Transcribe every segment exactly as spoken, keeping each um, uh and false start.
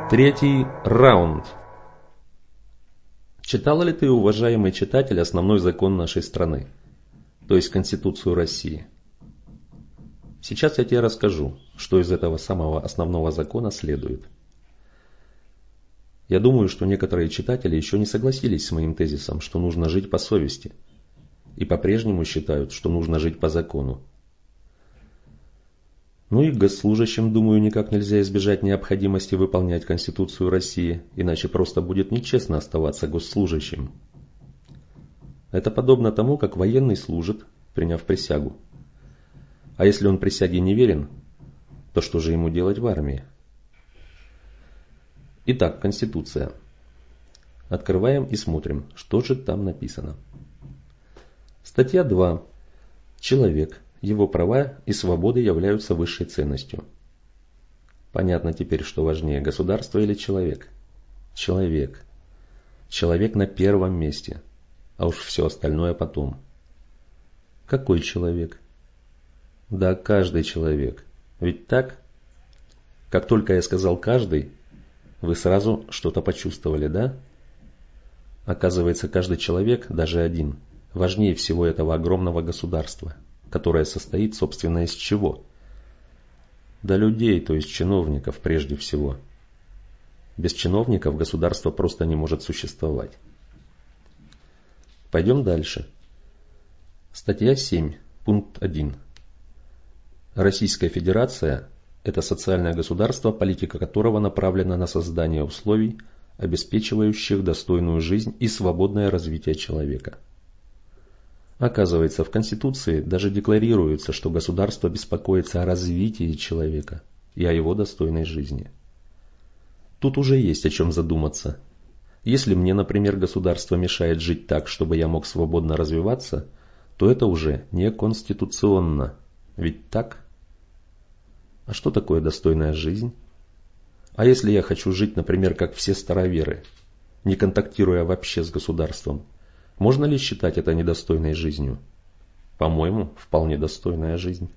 Третий раунд. Читал ли ты, уважаемый читатель, основной закон нашей страны, то есть Конституцию России? Сейчас я тебе расскажу, что из этого самого основного закона следует. Я думаю, что некоторые читатели еще не согласились с моим тезисом, что нужно жить по совести, и по-прежнему считают, что нужно жить по закону. Ну и госслужащим, думаю, никак нельзя избежать необходимости выполнять Конституцию России, иначе просто будет нечестно оставаться госслужащим. Это подобно тому, как военный служит, приняв присягу. А если он присяге не верен, то что же ему делать в армии? Итак, Конституция. Открываем и смотрим, что же там написано. Статья два. Человек. Его права и свободы являются высшей ценностью. Понятно теперь, что важнее, государство или человек? Человек. Человек на первом месте, а уж все остальное потом. Какой человек? Да, каждый человек. Ведь так? Как только я сказал «каждый», вы сразу что-то почувствовали, да? Оказывается, каждый человек, даже один, важнее всего этого огромного государства, которое состоит, собственно, из чего? Да людей, то есть чиновников прежде всего. Без чиновников государство просто не может существовать. Пойдем дальше. Статья семь, пункт один. Российская Федерация – это социальное государство, политика которого направлена на создание условий, обеспечивающих достойную жизнь и свободное развитие человека. Оказывается, в Конституции даже декларируется, что государство беспокоится о развитии человека и о его достойной жизни. Тут уже есть о чем задуматься. Если мне, например, государство мешает жить так, чтобы я мог свободно развиваться, то это уже не конституционно. Ведь так? А что такое достойная жизнь? А если я хочу жить, например, как все староверы, не контактируя вообще с государством, можно ли считать это недостойной жизнью? По-моему, вполне достойная жизнь.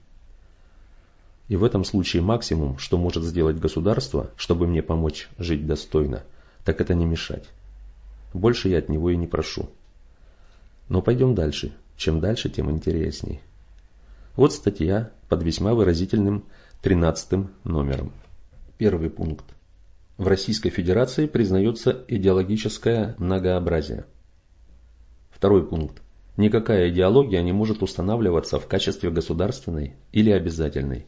И в этом случае максимум, что может сделать государство, чтобы мне помочь жить достойно, так это не мешать. Больше я от него и не прошу. Но пойдем дальше. Чем дальше, тем интересней. Вот статья под весьма выразительным тринадцатым номером. Первый пункт. В Российской Федерации признается идеологическое многообразие. Второй пункт. Никакая идеология не может устанавливаться в качестве государственной или обязательной.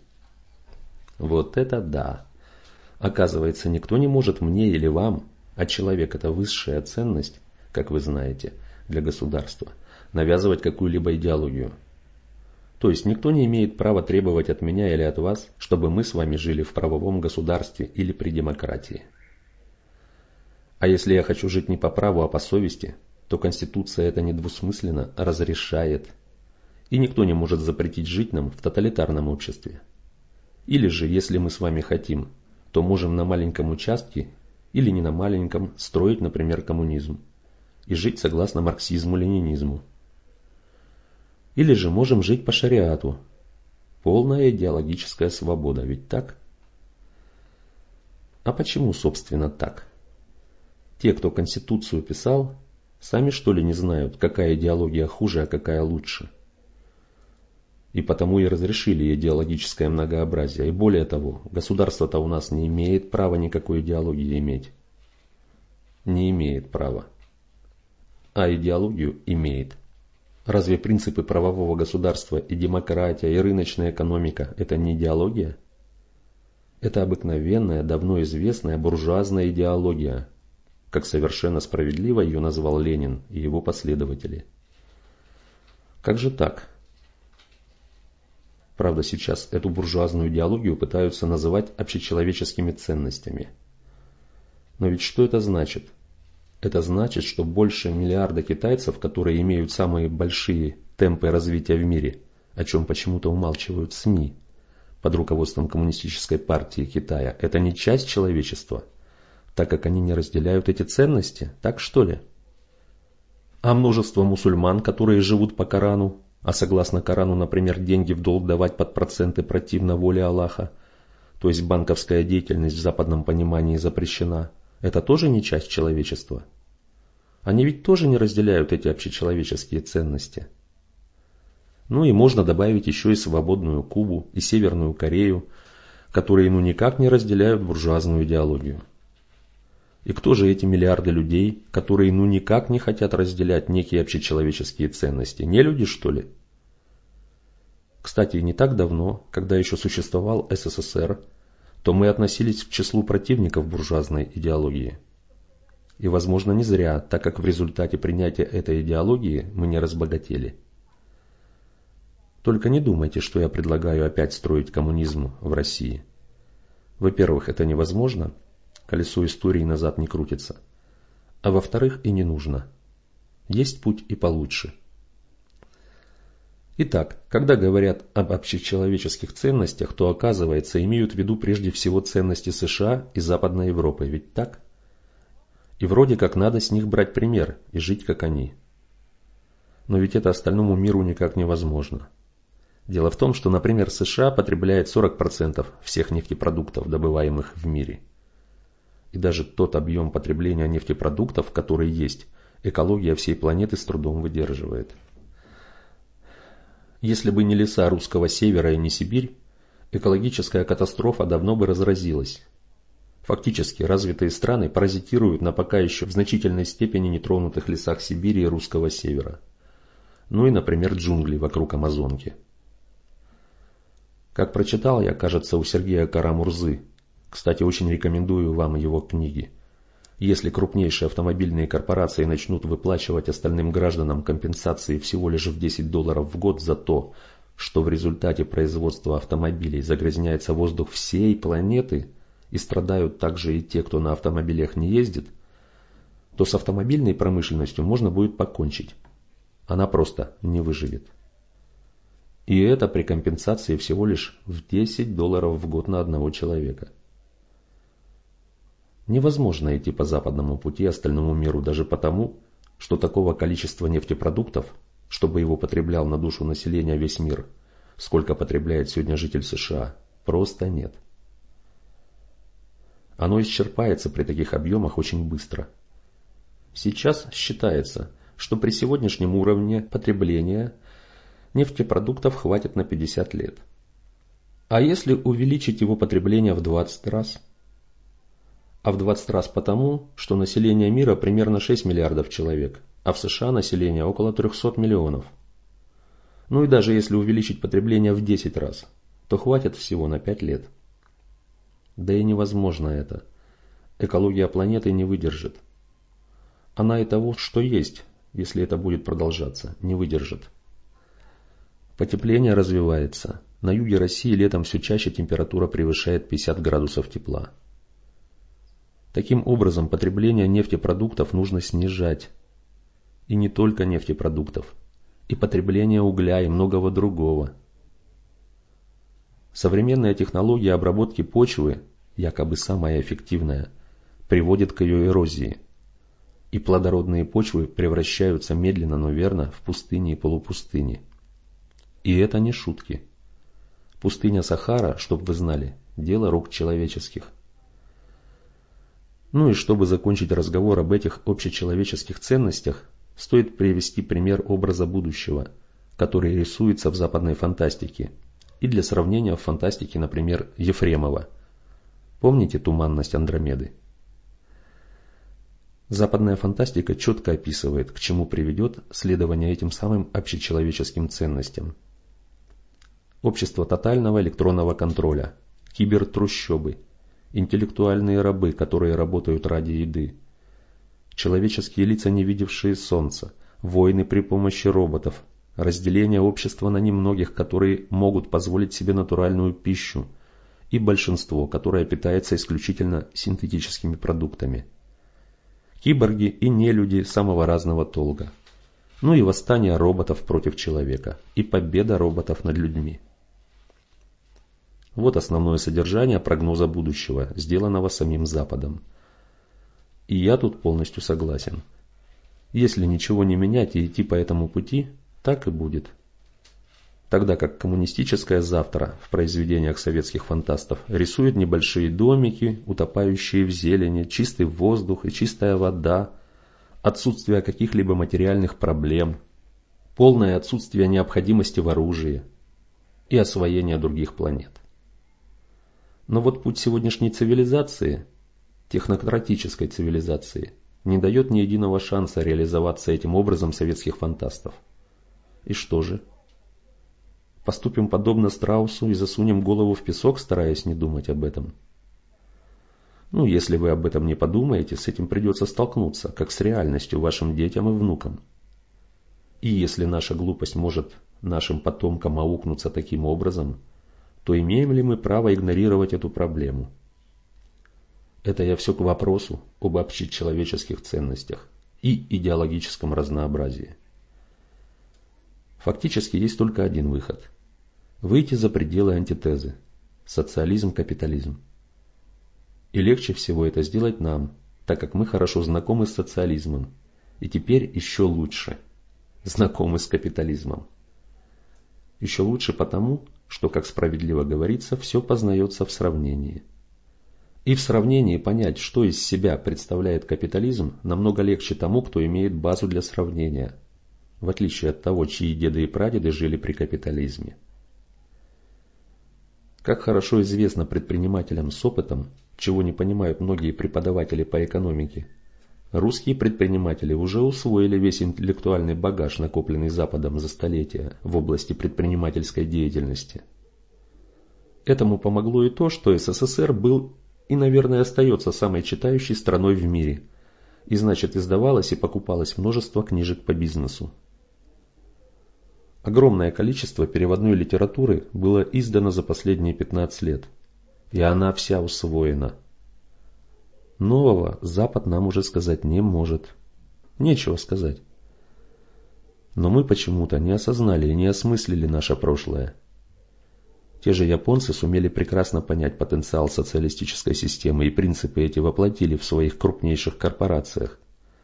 Вот это да! Оказывается, никто не может мне или вам, а человек – это высшая ценность, как вы знаете, для государства, навязывать какую-либо идеологию. То есть никто не имеет права требовать от меня или от вас, чтобы мы с вами жили в правовом государстве или при демократии. А если я хочу жить не по праву, а по совести, то Конституция это недвусмысленно разрешает. И никто не может запретить жить нам в тоталитарном обществе. Или же, если мы с вами хотим, то можем на маленьком участке или не на маленьком строить, например, коммунизм и жить согласно марксизму-ленинизму. Или же можем жить по шариату. Полная идеологическая свобода, ведь так? А почему, собственно, так? Те, кто Конституцию писал, сами что ли не знают, какая идеология хуже, а какая лучше? И потому и разрешили идеологическое многообразие. И более того, государство-то у нас не имеет права никакой идеологии иметь. Не имеет права. А идеологию имеет. Разве принципы правового государства и демократия, и рыночная экономика – это не идеология? Это обыкновенная, давно известная буржуазная идеология, как совершенно справедливо ее назвал Ленин и его последователи. Как же так? Правда, сейчас эту буржуазную идеологию пытаются называть общечеловеческими ценностями. Но ведь что это значит? Это значит, что больше миллиарда китайцев, которые имеют самые большие темпы развития в мире, о чем почему-то умалчивают СМИ под руководством Коммунистической партии Китая, это не часть человечества, так как они не разделяют эти ценности, так что ли? А множество мусульман, которые живут по Корану, а согласно Корану, например, деньги в долг давать под проценты противно воле Аллаха, то есть банковская деятельность в западном понимании запрещена, это тоже не часть человечества? Они ведь тоже не разделяют эти общечеловеческие ценности. Ну и можно добавить еще и свободную Кубу, и Северную Корею, которые ну никак не разделяют буржуазную идеологию. И кто же эти миллиарды людей, которые ну никак не хотят разделять некие общечеловеческие ценности? Не люди, что ли? Кстати, не так давно, когда еще существовал эс эс эс эр, то мы относились к числу противников буржуазной идеологии. И, возможно, не зря, так как в результате принятия этой идеологии мы не разбогатели. Только не думайте, что я предлагаю опять строить коммунизм в России. Во-первых, это невозможно, колесо истории назад не крутится. А во-вторых, и не нужно. Есть путь и получше. Итак, когда говорят об общечеловеческих ценностях, то, оказывается, имеют в виду прежде всего ценности США и Западной Европы, ведь так? И вроде как надо с них брать пример и жить как они. Но ведь это остальному миру никак невозможно. Дело в том, что, например, США потребляет сорок процентов всех нефтепродуктов, добываемых в мире. И даже тот объем потребления нефтепродуктов, который есть, экология всей планеты с трудом выдерживает. Если бы не леса русского севера и не Сибирь, экологическая катастрофа давно бы разразилась. Фактически развитые страны паразитируют на пока еще в значительной степени нетронутых лесах Сибири и русского севера. Ну и, например, джунгли вокруг Амазонки. Как прочитал я, кажется, у Сергея Кара-Мурзы, кстати, очень рекомендую вам его книги. Если крупнейшие автомобильные корпорации начнут выплачивать остальным гражданам компенсации всего лишь в десять долларов в год за то, что в результате производства автомобилей загрязняется воздух всей планеты и страдают также и те, кто на автомобилях не ездит, то с автомобильной промышленностью можно будет покончить. Она просто не выживет. И это при компенсации всего лишь в десять долларов в год на одного человека. Невозможно идти по западному пути остальному миру даже потому, что такого количества нефтепродуктов, чтобы его потреблял на душу населения весь мир, сколько потребляет сегодня житель США, просто нет. Оно исчерпается при таких объемах очень быстро. Сейчас считается, что при сегодняшнем уровне потребления нефтепродуктов хватит на пятьдесят лет. А если увеличить его потребление в двадцать раз? А в двадцать раз потому, что население мира примерно шесть миллиардов человек, а в США население около трехсот миллионов. Ну и даже если увеличить потребление в десять раз, то хватит всего на пять лет. Да и невозможно это. Экология планеты не выдержит. Она и того, что есть, если это будет продолжаться, не выдержит. Потепление развивается. На юге России летом все чаще температура превышает пятьдесят градусов тепла. Таким образом, потребление нефтепродуктов нужно снижать. И не только нефтепродуктов. И потребление угля и многого другого. Современная технология обработки почвы, якобы самая эффективная, приводит к ее эрозии. И плодородные почвы превращаются медленно, но верно в пустыни и полупустыни. И это не шутки. Пустыня Сахара, чтоб вы знали, дело рук человеческих. Ну и чтобы закончить разговор об этих общечеловеческих ценностях, стоит привести пример образа будущего, который рисуется в западной фантастике. И для сравнения в фантастике, например, Ефремова. Помните туманность Андромеды? Западная фантастика четко описывает, к чему приведет следование этим самым общечеловеческим ценностям. Общество тотального электронного контроля, кибертрущобы, интеллектуальные рабы, которые работают ради еды, человеческие лица, не видевшие солнца, войны при помощи роботов, разделение общества на немногих, которые могут позволить себе натуральную пищу, и большинство, которое питается исключительно синтетическими продуктами. Киборги и нелюди самого разного толка. Ну и восстание роботов против человека, и победа роботов над людьми. Вот основное содержание прогноза будущего, сделанного самим Западом. И я тут полностью согласен. Если ничего не менять и идти по этому пути, так и будет. Тогда как коммунистическое завтра в произведениях советских фантастов рисует небольшие домики, утопающие в зелени, чистый воздух и чистая вода, отсутствие каких-либо материальных проблем, полное отсутствие необходимости в оружии и освоение других планет. Но вот путь сегодняшней цивилизации, технократической цивилизации, не дает ни единого шанса реализоваться этим образом советских фантастов. И что же? Поступим подобно страусу и засунем голову в песок, стараясь не думать об этом? Ну, если вы об этом не подумаете, с этим придется столкнуться, как с реальностью вашим детям и внукам. И если наша глупость может нашим потомкам аукнуться таким образом, то имеем ли мы право игнорировать эту проблему? Это я все к вопросу об общечеловеческих ценностях и идеологическом разнообразии. Фактически есть только один выход – выйти за пределы антитезы – социализм-капитализм. И легче всего это сделать нам, так как мы хорошо знакомы с социализмом, и теперь еще лучше знакомы с капитализмом. Еще лучше потому, что, как справедливо говорится, все познается в сравнении. И в сравнении понять, что из себя представляет капитализм, намного легче тому, кто имеет базу для сравнения, в отличие от того, чьи деды и прадеды жили при капитализме. Как хорошо известно предпринимателям с опытом, чего не понимают многие преподаватели по экономике, русские предприниматели уже усвоили весь интеллектуальный багаж, накопленный Западом за столетия в области предпринимательской деятельности. Этому помогло и то, что СССР был и, наверное, остается самой читающей страной в мире, и значит издавалось и покупалось множество книжек по бизнесу. Огромное количество переводной литературы было издано за последние пятнадцать лет, и она вся усвоена. Нового Запад нам уже сказать не может. Нечего сказать. Но мы почему-то не осознали и не осмыслили наше прошлое. Те же японцы сумели прекрасно понять потенциал социалистической системы и принципы эти воплотили в своих крупнейших корпорациях.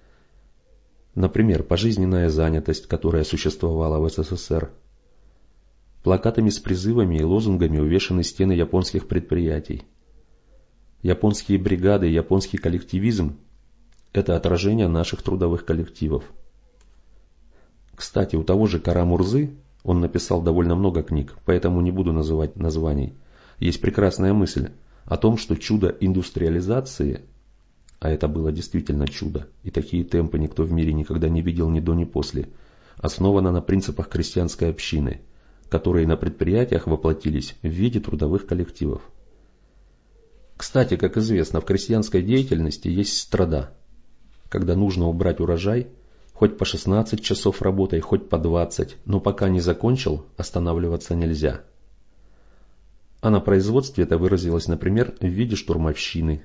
Например, пожизненная занятость, которая существовала в СССР. Плакатами с призывами и лозунгами увешаны стены японских предприятий. Японские бригады и японский коллективизм – это отражение наших трудовых коллективов. Кстати, у того же Кара-Мурзы, он написал довольно много книг, поэтому не буду называть названий, есть прекрасная мысль о том, что чудо индустриализации, а это было действительно чудо, и такие темпы никто в мире никогда не видел ни до, ни после, основано на принципах крестьянской общины, которые на предприятиях воплотились в виде трудовых коллективов. Кстати, как известно, в крестьянской деятельности есть страда, когда нужно убрать урожай, хоть по шестнадцать часов работай, хоть по двадцать, но пока не закончил, останавливаться нельзя. А на производстве это выразилось, например, в виде штурмовщины.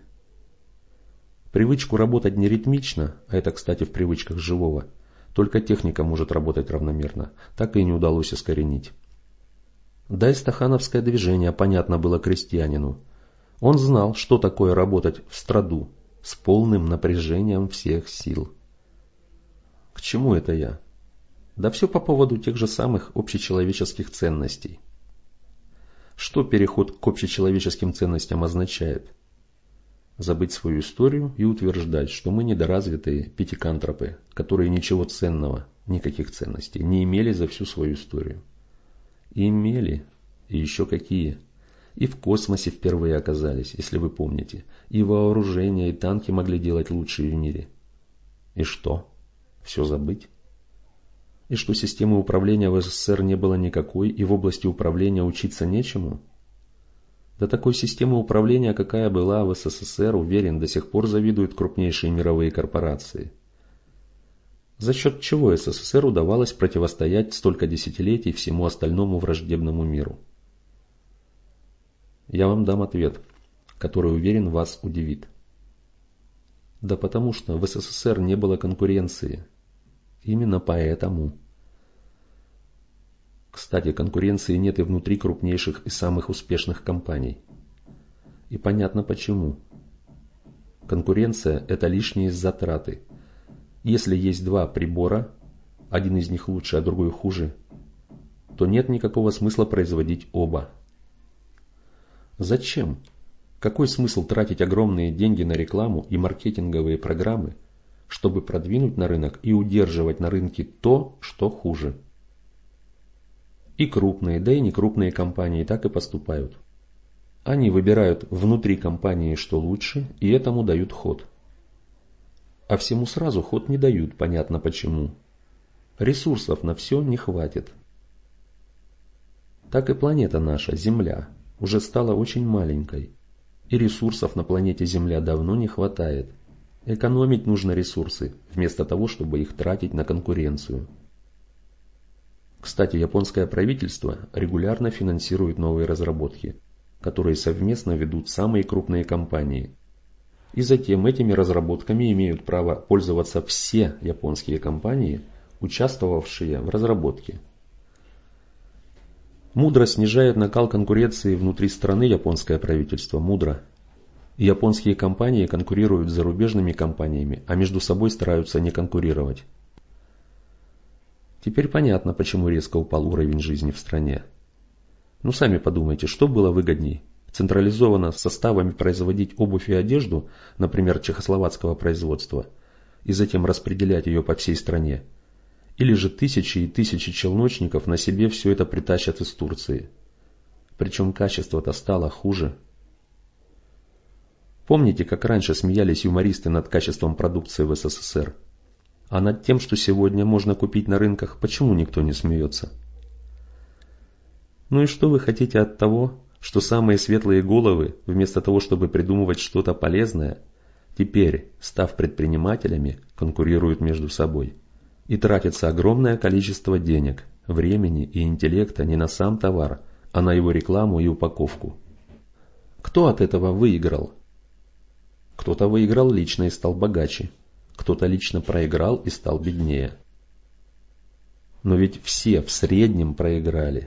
Привычку работать не ритмично, а это, кстати, в привычках живого, только техника может работать равномерно, так и не удалось искоренить. Да и стахановское движение понятно было крестьянину. Он знал, что такое работать в страду, с полным напряжением всех сил. К чему это я? Да все по поводу тех же самых общечеловеческих ценностей. Что переход к общечеловеческим ценностям означает? Забыть свою историю и утверждать, что мы недоразвитые пятикантропы, которые ничего ценного, никаких ценностей, не имели за всю свою историю. И имели, и еще какие. И в космосе впервые оказались, если вы помните, и вооружения, и танки могли делать лучшие в мире. И что? Все забыть? И что системы управления в СССР не было никакой, и в области управления учиться нечему? Да такой системы управления, какая была в СССР, уверен, до сих пор завидуют крупнейшие мировые корпорации. За счет чего СССР удавалось противостоять столько десятилетий всему остальному враждебному миру? Я вам дам ответ, который, уверен, вас удивит. Да потому что в СССР не было конкуренции. Именно поэтому. Кстати, конкуренции нет и внутри крупнейших и самых успешных компаний. И понятно почему. Конкуренция – это лишние затраты. Если есть два прибора, один из них лучше, а другой хуже, то нет никакого смысла производить оба. Зачем? Какой смысл тратить огромные деньги на рекламу и маркетинговые программы, чтобы продвинуть на рынок и удерживать на рынке то, что хуже? И крупные, да и некрупные компании так и поступают. Они выбирают внутри компании, что лучше, и этому дают ход. А всему сразу ход не дают, понятно почему. Ресурсов на все не хватит. Так и планета наша, Земля, уже стала очень маленькой. И ресурсов на планете Земля давно не хватает. Экономить нужно ресурсы, вместо того, чтобы их тратить на конкуренцию. Кстати, японское правительство регулярно финансирует новые разработки, которые совместно ведут самые крупные компании. И затем этими разработками имеют право пользоваться все японские компании, участвовавшие в разработке. Мудро снижает накал конкуренции внутри страны японское правительство, мудро. И японские компании конкурируют с зарубежными компаниями, а между собой стараются не конкурировать. Теперь понятно, почему резко упал уровень жизни в стране. Ну сами подумайте, что было выгодней? Централизованно составами производить обувь и одежду, например, чехословацкого производства, и затем распределять ее по всей стране? Или же тысячи и тысячи челночников на себе все это притащат из Турции? Причем качество-то стало хуже. Помните, как раньше смеялись юмористы над качеством продукции в СССР? А над тем, что сегодня можно купить на рынках, почему никто не смеется? Ну и что вы хотите от того, что самые светлые головы, вместо того, чтобы придумывать что-то полезное, теперь, став предпринимателями, конкурируют между собой? И тратится огромное количество денег, времени и интеллекта не на сам товар, а на его рекламу и упаковку. Кто от этого выиграл? Кто-то выиграл лично и стал богаче, кто-то лично проиграл и стал беднее. Но ведь все в среднем проиграли.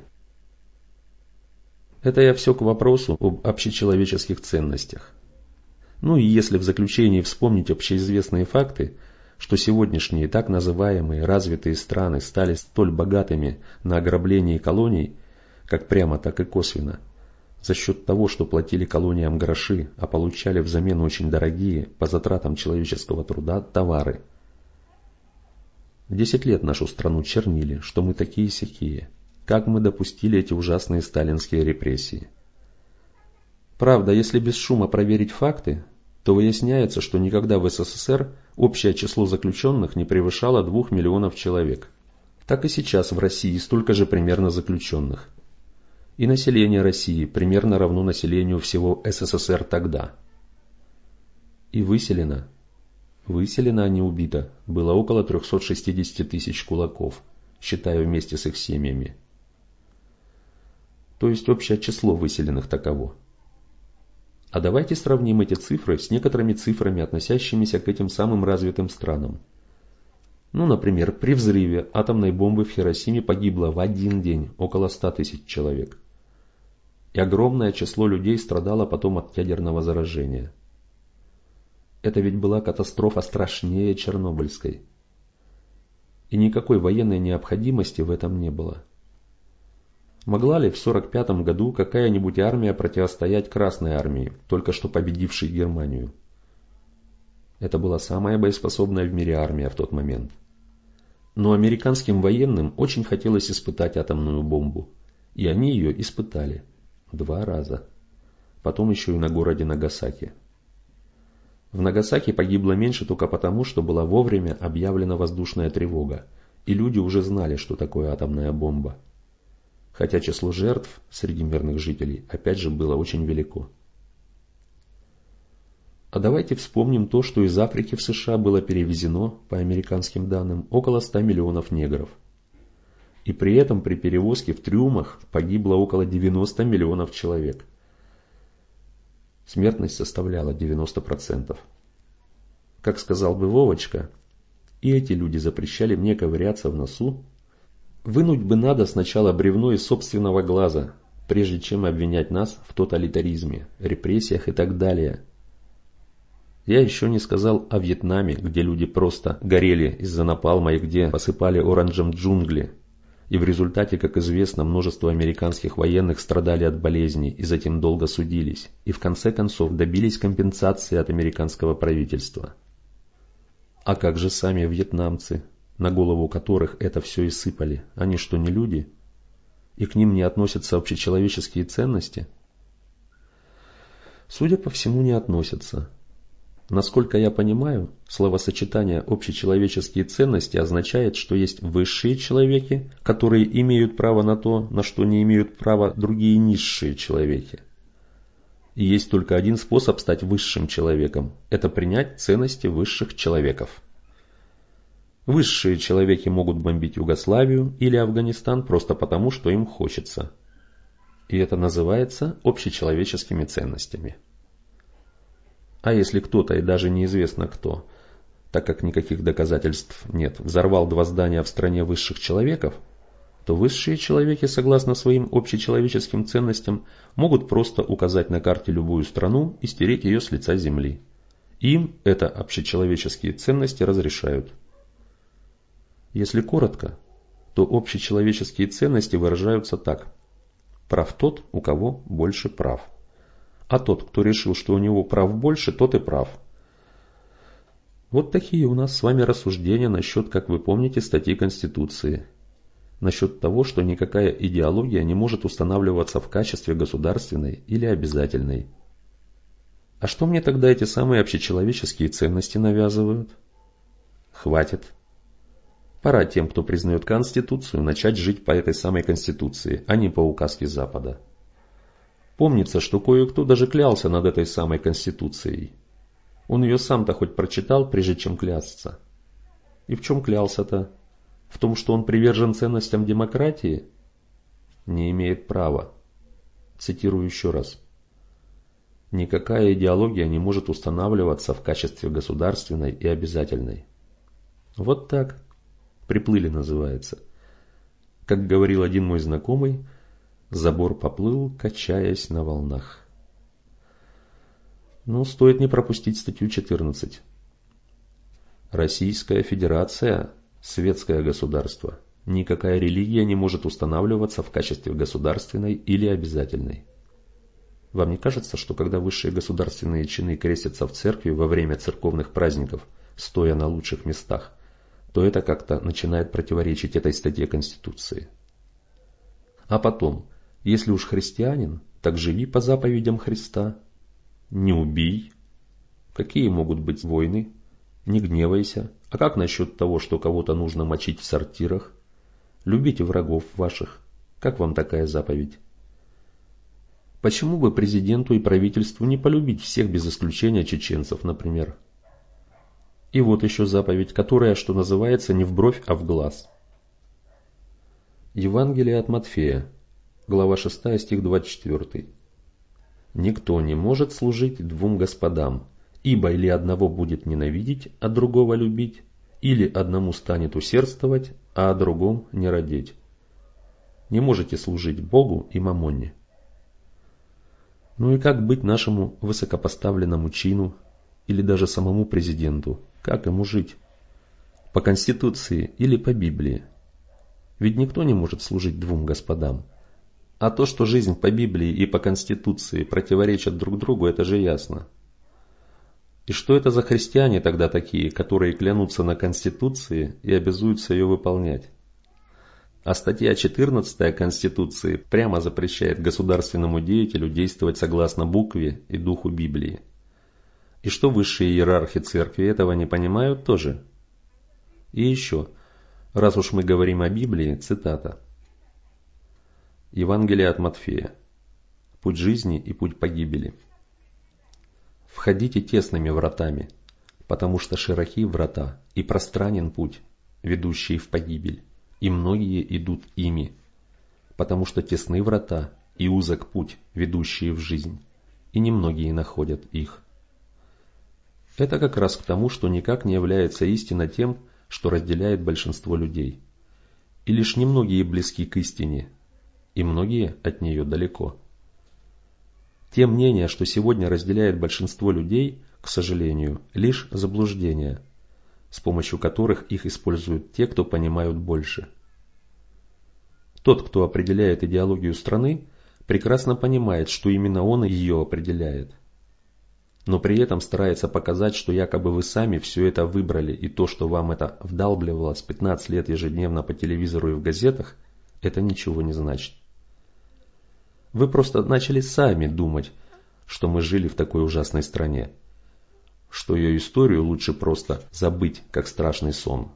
Это я все к вопросу об общечеловеческих ценностях. Ну и если в заключении вспомнить общеизвестные факты, что сегодняшние так называемые развитые страны стали столь богатыми на ограблении колоний, как прямо, так и косвенно, за счет того, что платили колониям гроши, а получали взамен очень дорогие, по затратам человеческого труда, товары. Десять лет нашу страну чернили, что мы такие-сякие. Как мы допустили эти ужасные сталинские репрессии? Правда, если без шума проверить факты, то выясняется, что никогда в СССР общее число заключенных не превышало двух миллионов человек. Так и сейчас в России столько же примерно заключенных. И население России примерно равно населению всего СССР тогда. И выселено, выселено, а не убито, было около трехсот шестидесяти тысяч кулаков, считая вместе с их семьями. То есть общее число выселенных таково. А давайте сравним эти цифры с некоторыми цифрами, относящимися к этим самым развитым странам. Ну, например, при взрыве атомной бомбы в Хиросиме погибло в один день около ста тысяч человек. И огромное число людей страдало потом от ядерного заражения. Это ведь была катастрофа страшнее Чернобыльской. И никакой военной необходимости в этом не было. Могла ли в сорок пятом году какая-нибудь армия противостоять Красной армии, только что победившей Германию? Это была самая боеспособная в мире армия в тот момент. Но американским военным очень хотелось испытать атомную бомбу. И они ее испытали. Два раза. Потом еще и на городе Нагасаки. В Нагасаки погибло меньше только потому, что была вовремя объявлена воздушная тревога, и люди уже знали, что такое атомная бомба. Хотя число жертв среди мирных жителей опять же было очень велико. А давайте вспомним то, что из Африки в США было перевезено, по американским данным, около ста миллионов негров. И при этом при перевозке в трюмах погибло около девяноста миллионов человек. Смертность составляла девяносто процентов. Как сказал бы Вовочка, и эти люди запрещали мне ковыряться в носу. Вынуть бы надо сначала бревно из собственного глаза, прежде чем обвинять нас в тоталитаризме, репрессиях и так далее. Я еще не сказал о Вьетнаме, где люди просто горели из-за напалма и где посыпали оранжем джунгли, И в результате, как известно, множество американских военных страдали от болезней и затем долго судились, и в конце концов добились компенсации от американского правительства. А как же сами вьетнамцы, на голову которых это все и сыпали? Они что, не люди? И к ним не относятся общечеловеческие ценности? Судя по всему, не относятся. Насколько я понимаю, словосочетание «общечеловеческие ценности» означает, что есть высшие человеки, которые имеют право на то, на что не имеют права другие низшие человеки. И есть только один способ стать высшим человеком – это принять ценности высших человеков. Высшие человеки могут бомбить Югославию или Афганистан просто потому, что им хочется. И это называется общечеловеческими ценностями. А если кто-то, и даже неизвестно кто, так как никаких доказательств нет, взорвал два здания в стране высших человеков, то высшие человеки, согласно своим общечеловеческим ценностям, могут просто указать на карте любую страну и стереть ее с лица земли. Им это общечеловеческие ценности разрешают. Если коротко, то общечеловеческие ценности выражаются так: прав тот, у кого больше прав. А тот, кто решил, что у него прав больше, тот и прав. Вот такие у нас с вами рассуждения насчет, как вы помните, статьи Конституции. Насчет того, что никакая идеология не может устанавливаться в качестве государственной или обязательной. А что мне тогда эти самые общечеловеческие ценности навязывают? Хватит. Пора тем, кто признает Конституцию, начать жить по этой самой Конституции, а не по указке Запада. Помнится, что кое-кто даже клялся над этой самой Конституцией. Он ее сам-то хоть прочитал, прежде чем клясться. И в чем клялся-то? В том, что он привержен ценностям демократии? Не имеет права. Цитирую еще раз. Никакая идеология не может устанавливаться в качестве государственной и обязательной. Вот так. Приплыли, называется. Как говорил один мой знакомый, забор поплыл, качаясь на волнах. Но стоит не пропустить статью четырнадцать. Российская Федерация – светское государство. Никакая религия не может устанавливаться в качестве государственной или обязательной. Вам не кажется, что когда высшие государственные чины крестятся в церкви во время церковных праздников, стоя на лучших местах, то это как-то начинает противоречить этой статье Конституции? А потом, если уж христианин, так живи по заповедям Христа. Не убий. Какие могут быть войны? Не гневайся. А как насчет того, что кого-то нужно мочить в сортирах? Любите врагов ваших. Как вам такая заповедь? Почему бы президенту и правительству не полюбить всех без исключения чеченцев, например? И вот еще заповедь, которая, что называется, не в бровь, а в глаз. Евангелие от Матфея. Глава шестая, стих двадцать четвёртый. «Никто не может служить двум господам, ибо или одного будет ненавидеть, а другого любить, или одному станет усердствовать, а о другом не радеть. Не можете служить Богу и мамонне». Ну и как быть нашему высокопоставленному чину или даже самому президенту? Как ему жить? По Конституции или по Библии? Ведь никто не может служить двум господам. А то, что жизнь по Библии и по Конституции противоречат друг другу, это же ясно. И что это за христиане тогда такие, которые клянутся на Конституции и обязуются ее выполнять? А статья четырнадцатая Конституции прямо запрещает государственному деятелю действовать согласно букве и духу Библии. И что высшие иерархи церкви этого не понимают тоже? И еще, раз уж мы говорим о Библии, цитата. Евангелие от Матфея. Путь жизни и путь погибели. «Входите тесными вратами, потому что широки врата и пространен путь, ведущий в погибель, и многие идут ими, потому что тесны врата и узок путь, ведущие в жизнь, и немногие находят их». Это как раз к тому, что никак не является истина тем, что разделяет большинство людей. И лишь немногие близки к истине, и многие от нее далеко. Те мнения, что сегодня разделяет большинство людей, к сожалению, лишь заблуждения, с помощью которых их используют те, кто понимают больше. Тот, кто определяет идеологию страны, прекрасно понимает, что именно он ее определяет. Но при этом старается показать, что якобы вы сами все это выбрали, и то, что вам это вдалбливалось пятнадцать лет ежедневно по телевизору и в газетах, это ничего не значит. Вы просто начали сами думать, что мы жили в такой ужасной стране, что ее историю лучше просто забыть, как страшный сон.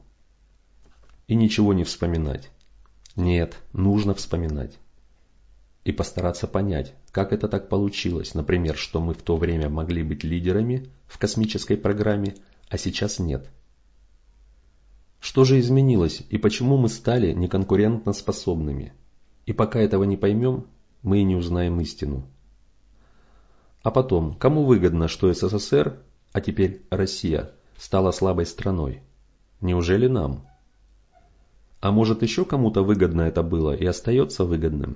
И ничего не вспоминать. Нет, нужно вспоминать. И постараться понять, как это так получилось, например, что мы в то время могли быть лидерами в космической программе, а сейчас нет. Что же изменилось и почему мы стали неконкурентоспособными? И пока этого не поймем, мы и не узнаем истину. А потом, кому выгодно, что СССР, а теперь Россия, стала слабой страной? Неужели нам? А может, еще кому-то выгодно это было и остается выгодным?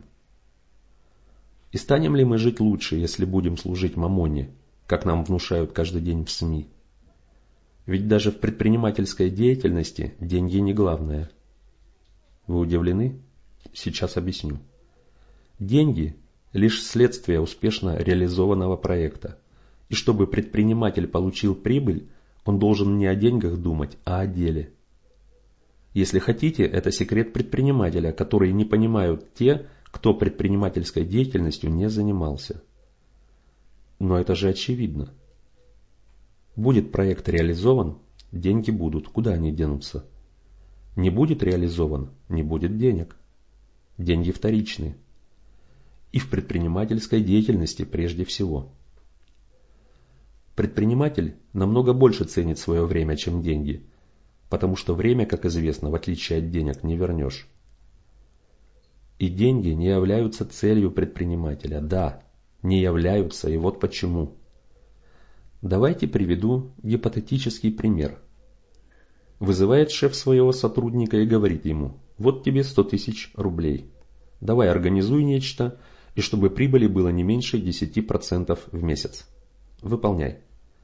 И станем ли мы жить лучше, если будем служить мамоне, как нам внушают каждый день в СМИ? Ведь даже в предпринимательской деятельности деньги не главное. Вы удивлены? Сейчас объясню. Деньги – лишь следствие успешно реализованного проекта. И чтобы предприниматель получил прибыль, он должен не о деньгах думать, а о деле. Если хотите, это секрет предпринимателя, который не понимают те, кто предпринимательской деятельностью не занимался. Но это же очевидно. Будет проект реализован, деньги будут, куда они денутся? Не будет реализован, не будет денег. Деньги вторичны. И в предпринимательской деятельности прежде всего. Предприниматель намного больше ценит свое время, чем деньги, потому что время, как известно, в отличие от денег, не вернешь. И деньги не являются целью предпринимателя. Да, не являются, и вот почему. Давайте приведу гипотетический пример. Вызывает шеф своего сотрудника и говорит ему: вот тебе сто тысяч рублей. Давай организуй нечто, и чтобы прибыли было не меньше десяти процентов в месяц. Выполняй.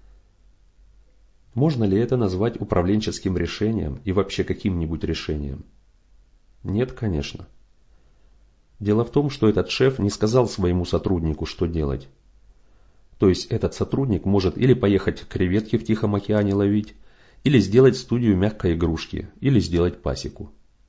Можно ли это назвать управленческим решением и вообще каким-нибудь решением? Нет, конечно. Дело в том, что этот шеф не сказал своему сотруднику, что делать. То есть этот сотрудник может или поехать креветки в Тихом океане ловить, или сделать студию мягкой игрушки, или сделать пасеку.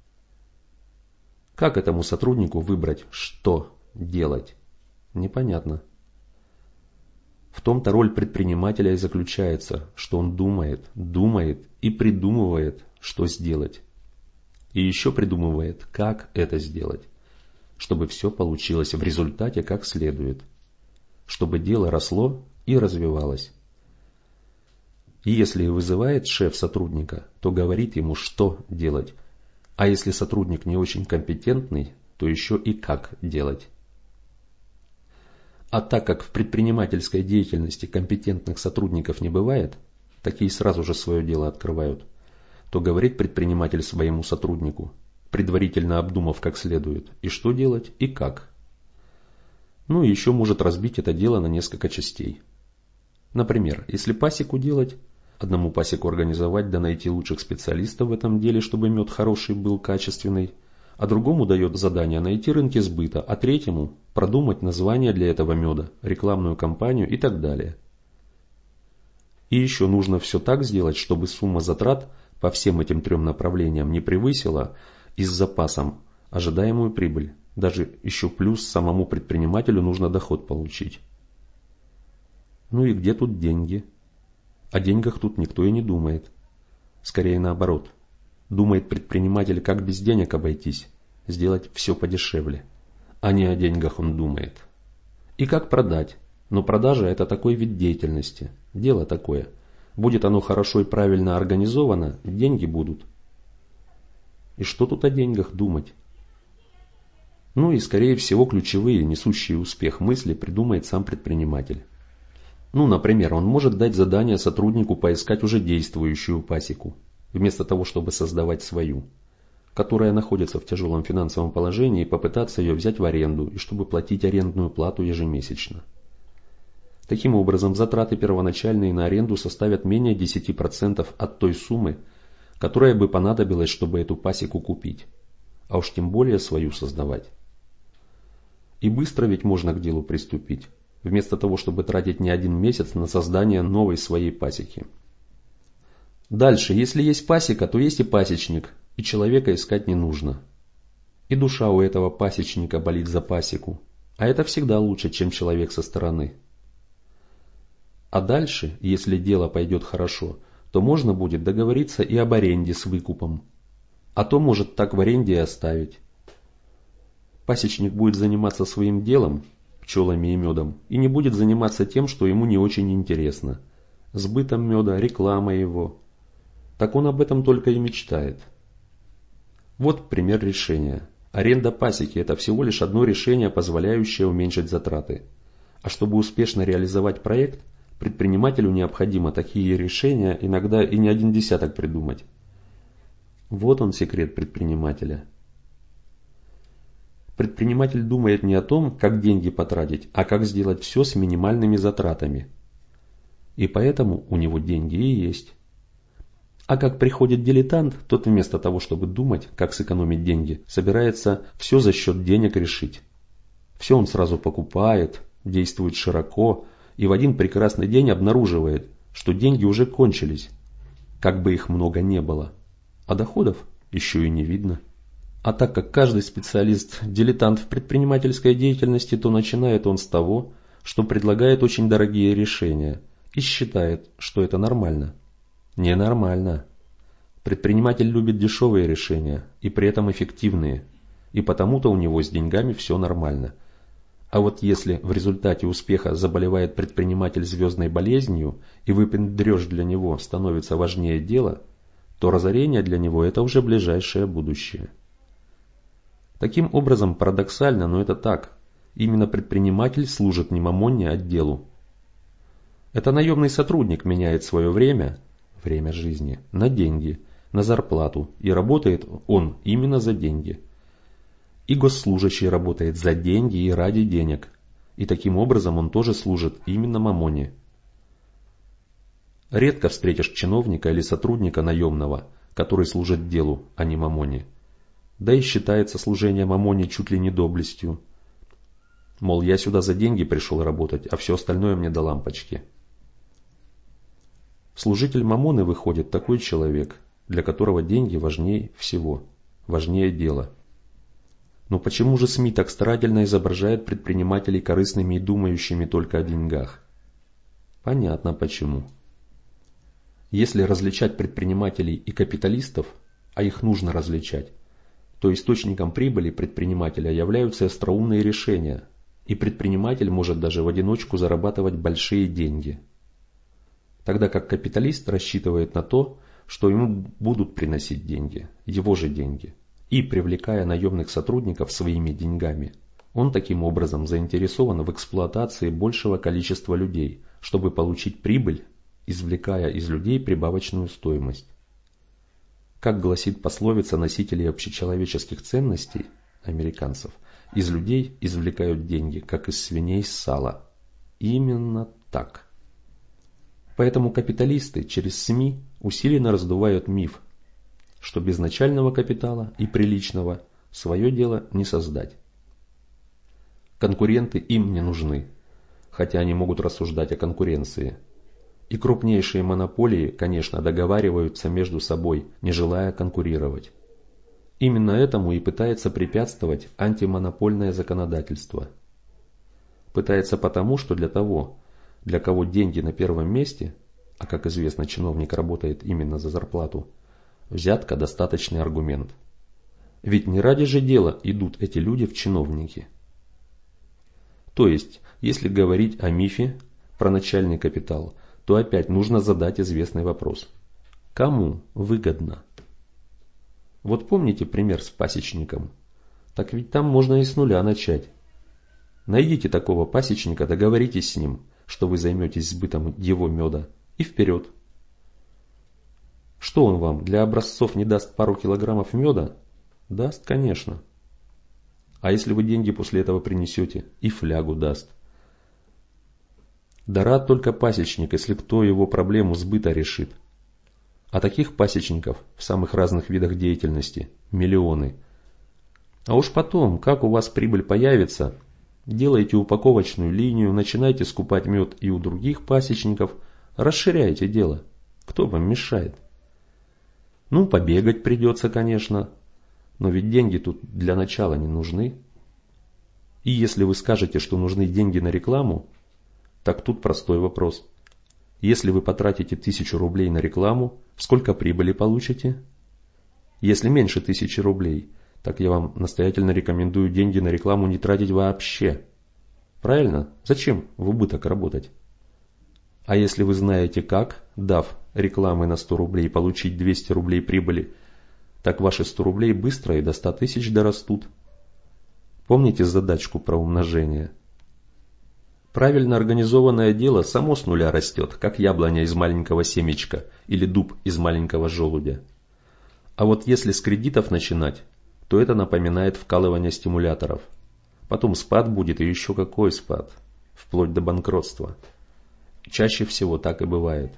Как этому сотруднику выбрать, что делать? Непонятно. В том-то роль предпринимателя и заключается, что он думает, думает и придумывает, что сделать. И еще придумывает, как это сделать, чтобы все получилось в результате как следует, чтобы дело росло и развивалось. И если вызывает шеф сотрудника, то говорит ему, что делать, а если сотрудник не очень компетентный, то еще и как делать. А так как в предпринимательской деятельности компетентных сотрудников не бывает, такие сразу же свое дело открывают, то говорит предприниматель своему сотруднику, предварительно обдумав как следует, и что делать, и как. Ну и еще может разбить это дело на несколько частей. Например, если пасеку делать, одному пасеку организовать да найти лучших специалистов в этом деле, чтобы мед хороший был, качественный, а другому дает задание найти рынки сбыта, а третьему продумать название для этого меда, рекламную кампанию и так далее. И еще нужно все так сделать, чтобы сумма затрат по всем этим трем направлениям не превысила и с запасом ожидаемую прибыль. Даже еще плюс самому предпринимателю нужно доход получить. Ну и где тут деньги? О деньгах тут никто и не думает. Скорее наоборот. Думает предприниматель, как без денег обойтись, сделать все подешевле. А не о деньгах он думает. И как продать. Но продажа – это такой вид деятельности. Дело такое. Будет оно хорошо и правильно организовано, деньги будут. И что тут о деньгах думать? Ну и скорее всего ключевые, несущие успех мысли придумает сам предприниматель. Ну, например, он может дать задание сотруднику поискать уже действующую пасеку, вместо того, чтобы создавать свою, которая находится в тяжелом финансовом положении, и попытаться ее взять в аренду, и чтобы платить арендную плату ежемесячно. Таким образом, затраты первоначальные на аренду составят менее десяти процентов от той суммы, которая бы понадобилась, чтобы эту пасеку купить. а уж тем более свою создавать. И быстро ведь можно к делу приступить, вместо того, чтобы тратить не один месяц на создание новой своей пасеки. Дальше, если есть пасека, то есть и пасечник, и человека искать не нужно. И душа у этого пасечника болит за пасеку, а это всегда лучше, чем человек со стороны. А дальше, если дело пойдет хорошо, то можно будет договориться и об аренде с выкупом. А то может так в аренде и оставить. Пасечник будет заниматься своим делом, пчелами и медом, и не будет заниматься тем, что ему не очень интересно. Сбытом меда, рекламой его. Так он об этом только и мечтает. Вот пример решения. Аренда пасеки – это всего лишь одно решение, позволяющее уменьшить затраты. А чтобы успешно реализовать проект, предпринимателю необходимо такие решения иногда и не один десяток придумать. Вот он секрет предпринимателя. Предприниматель думает не о том, как деньги потратить, а как сделать все с минимальными затратами. И поэтому у него деньги и есть. А как приходит дилетант, тот вместо того, чтобы думать, как сэкономить деньги, собирается все за счет денег решить. Все он сразу покупает, действует широко и в один прекрасный день обнаруживает, что деньги уже кончились, как бы их много не было, а доходов еще и не видно. А так как каждый специалист дилетант в предпринимательской деятельности, то начинает он с того, что предлагает очень дорогие решения и считает, что это нормально. Ненормально. Предприниматель любит дешевые решения и при этом эффективные, и потому-то у него с деньгами все нормально. А вот если в результате успеха заболевает предприниматель звездной болезнью и выпендреж для него становится важнее дела, то разорение для него – это уже ближайшее будущее. Таким образом, парадоксально, но это так. Именно предприниматель служит не мамонне, а делу. Это наемный сотрудник меняет свое время, время жизни, на деньги, на зарплату, и работает он именно за деньги. И госслужащий работает за деньги и ради денег, и таким образом он тоже служит именно мамонне. Редко встретишь чиновника или сотрудника наемного, который служит делу, а не мамонне. Да и считается служение мамонне чуть ли не доблестью. Мол, я сюда за деньги пришел работать, а все остальное мне до лампочки. Служитель мамонны выходит такой человек, для которого деньги важнее всего, важнее дела. Но почему же СМИ так старательно изображают предпринимателей корыстными и думающими только о деньгах? Понятно почему. Если различать предпринимателей и капиталистов, а их нужно различать, то источником прибыли предпринимателя являются остроумные решения, и предприниматель может даже в одиночку зарабатывать большие деньги. Тогда как капиталист рассчитывает на то, что ему будут приносить деньги, его же деньги, и, привлекая наемных сотрудников своими деньгами, он таким образом заинтересован в эксплуатации большего количества людей, чтобы получить прибыль, извлекая из людей прибавочную стоимость. Как гласит пословица носителей общечеловеческих ценностей, американцев, из людей извлекают деньги, как из свиней сала. Именно так. Поэтому капиталисты через СМИ усиленно раздувают миф, что без начального капитала и приличного свое дело не создать. Конкуренты им не нужны, хотя они могут рассуждать о конкуренции. И крупнейшие монополии, конечно, договариваются между собой, не желая конкурировать. Именно этому и пытается препятствовать антимонопольное законодательство. Пытается потому, что для того, для кого деньги на первом месте, а как известно, чиновник работает именно за зарплату, взятка – достаточный аргумент. Ведь не ради же дела идут эти люди в чиновники. То есть, если говорить о мифе про начальный капитал, то опять нужно задать известный вопрос. Кому выгодно? Вот помните пример с пасечником? Так ведь там можно и с нуля начать. Найдите такого пасечника, договоритесь с ним, что вы займетесь сбытом его меда, и вперед. Что он вам, для образцов не даст пару килограммов меда? Даст, конечно. А если вы деньги после этого принесете, и флягу даст. Да рад только пасечник, если кто его проблему сбыта решит. А таких пасечников в самых разных видах деятельности миллионы. А уж потом, как у вас прибыль появится, делайте упаковочную линию, начинайте скупать мед и у других пасечников, расширяйте дело. Кто вам мешает? Ну, побегать придется, конечно, но ведь деньги тут для начала не нужны. И если вы скажете, что нужны деньги на рекламу, так тут простой вопрос. Если вы потратите тысячу рублей на рекламу, сколько прибыли получите? Если меньше тысячи рублей, так я вам настоятельно рекомендую деньги на рекламу не тратить вообще. Правильно? Зачем в убыток работать? А если вы знаете как, дав рекламы на сто рублей, получить двести рублей прибыли, так ваши сто рублей быстро и до ста тысяч дорастут. Помните задачку про умножение? Правильно организованное дело само с нуля растет, как яблоня из маленького семечка или дуб из маленького желудя. А вот если с кредитов начинать, то это напоминает вкалывание стимуляторов. Потом спад будет и еще какой спад, вплоть до банкротства. Чаще всего так и бывает.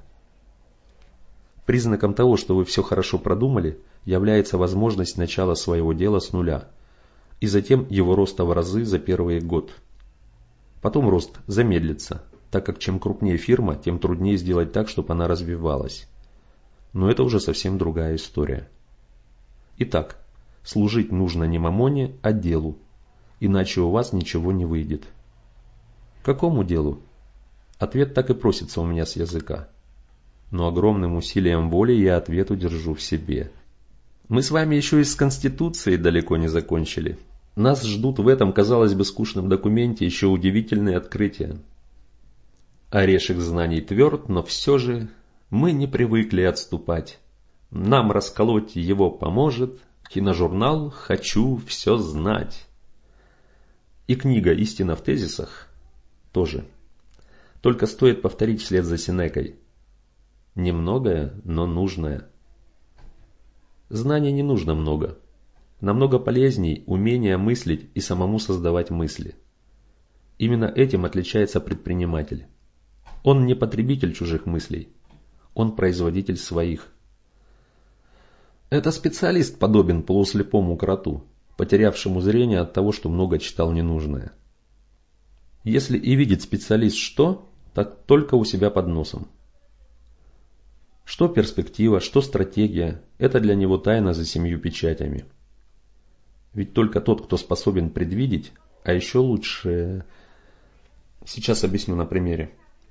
Признаком того, что вы все хорошо продумали, является возможность начала своего дела с нуля и затем его роста в разы за первый год. Потом рост замедлится, так как чем крупнее фирма, тем труднее сделать так, чтобы она развивалась. Но это уже совсем другая история. Итак, служить нужно не мамоне, а делу, иначе у вас ничего не выйдет. Какому делу? Ответ так и просится у меня с языка. Но огромным усилием воли я ответ удержу в себе. Мы с вами еще и с Конституцией далеко не закончили. Нас ждут в этом, казалось бы, скучном документе еще удивительные открытия. Орешек знаний тверд, но все же мы не привыкли отступать. Нам расколоть его поможет киножурнал «Хочу все знать». И книга «Истина в тезисах» тоже. Только стоит повторить вслед за Сенекой. Немногое, но нужное. Знаний не нужно много. Намного полезней умение мыслить и самому создавать мысли. Именно этим отличается предприниматель. Он не потребитель чужих мыслей. Он производитель своих. Этот специалист подобен полуслепому кроту, потерявшему зрение от того, что много читал ненужное. Если и видит специалист что, так только у себя под носом. Что перспектива, что стратегия – это для него тайна за семью печатями. Ведь только тот, кто способен предвидеть, а еще лучше… Сейчас объясню на примере.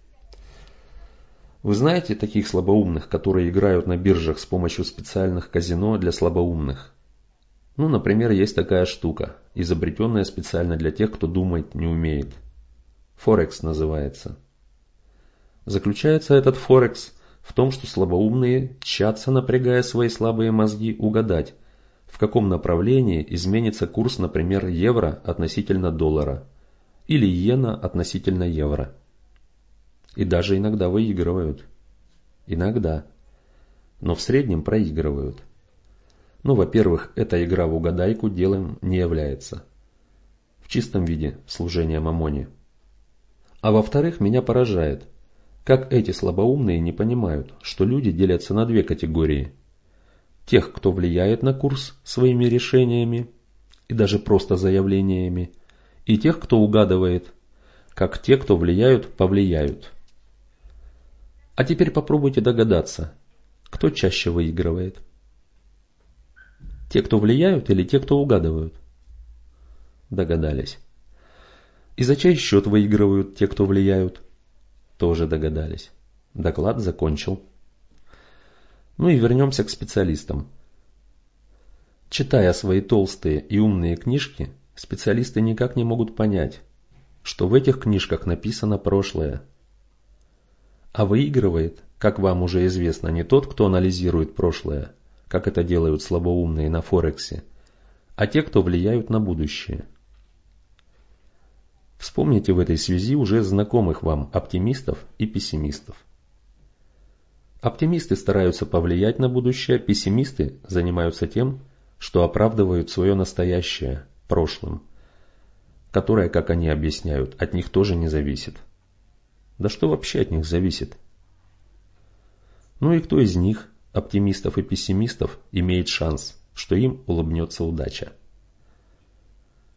Вы знаете таких слабоумных, которые играют на биржах с помощью специальных казино для слабоумных? Ну, например, есть такая штука, изобретенная специально для тех, кто думать не умеет. Форекс называется. Заключается этот Форекс в том, что слабоумные тщатся, напрягая свои слабые мозги, угадать, в каком направлении изменится курс, например, евро относительно доллара или иена относительно евро. И даже иногда выигрывают. Иногда. Но в среднем проигрывают. Ну, во-первых, эта игра в угадайку делом не является. В чистом виде служение мамоне. А во-вторых, меня поражает, как эти слабоумные не понимают, что люди делятся на две категории. Тех, кто влияет на курс своими решениями и даже просто заявлениями, и тех, кто угадывает, как те, кто влияют, повлияют. А теперь попробуйте догадаться, кто чаще выигрывает. Те, кто влияют, или те, кто угадывают? Догадались. И за чей счет выигрывают те, кто влияют? Тоже догадались. Доклад закончил. Ну и вернемся к специалистам. Читая свои толстые и умные книжки, специалисты никак не могут понять, что в этих книжках написано прошлое. А выигрывает, как вам уже известно, не тот, кто анализирует прошлое, как это делают слабоумные на Форексе, а те, кто влияют на будущее. Вспомните в этой связи уже знакомых вам оптимистов и пессимистов. Оптимисты стараются повлиять на будущее, пессимисты занимаются тем, что оправдывают свое настоящее прошлым, которое, как они объясняют, от них тоже не зависит. Да что вообще от них зависит? Ну и кто из них, оптимистов и пессимистов, имеет шанс, что им улыбнется удача?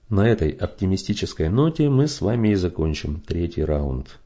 На этой оптимистической ноте мы с вами и закончим третий раунд.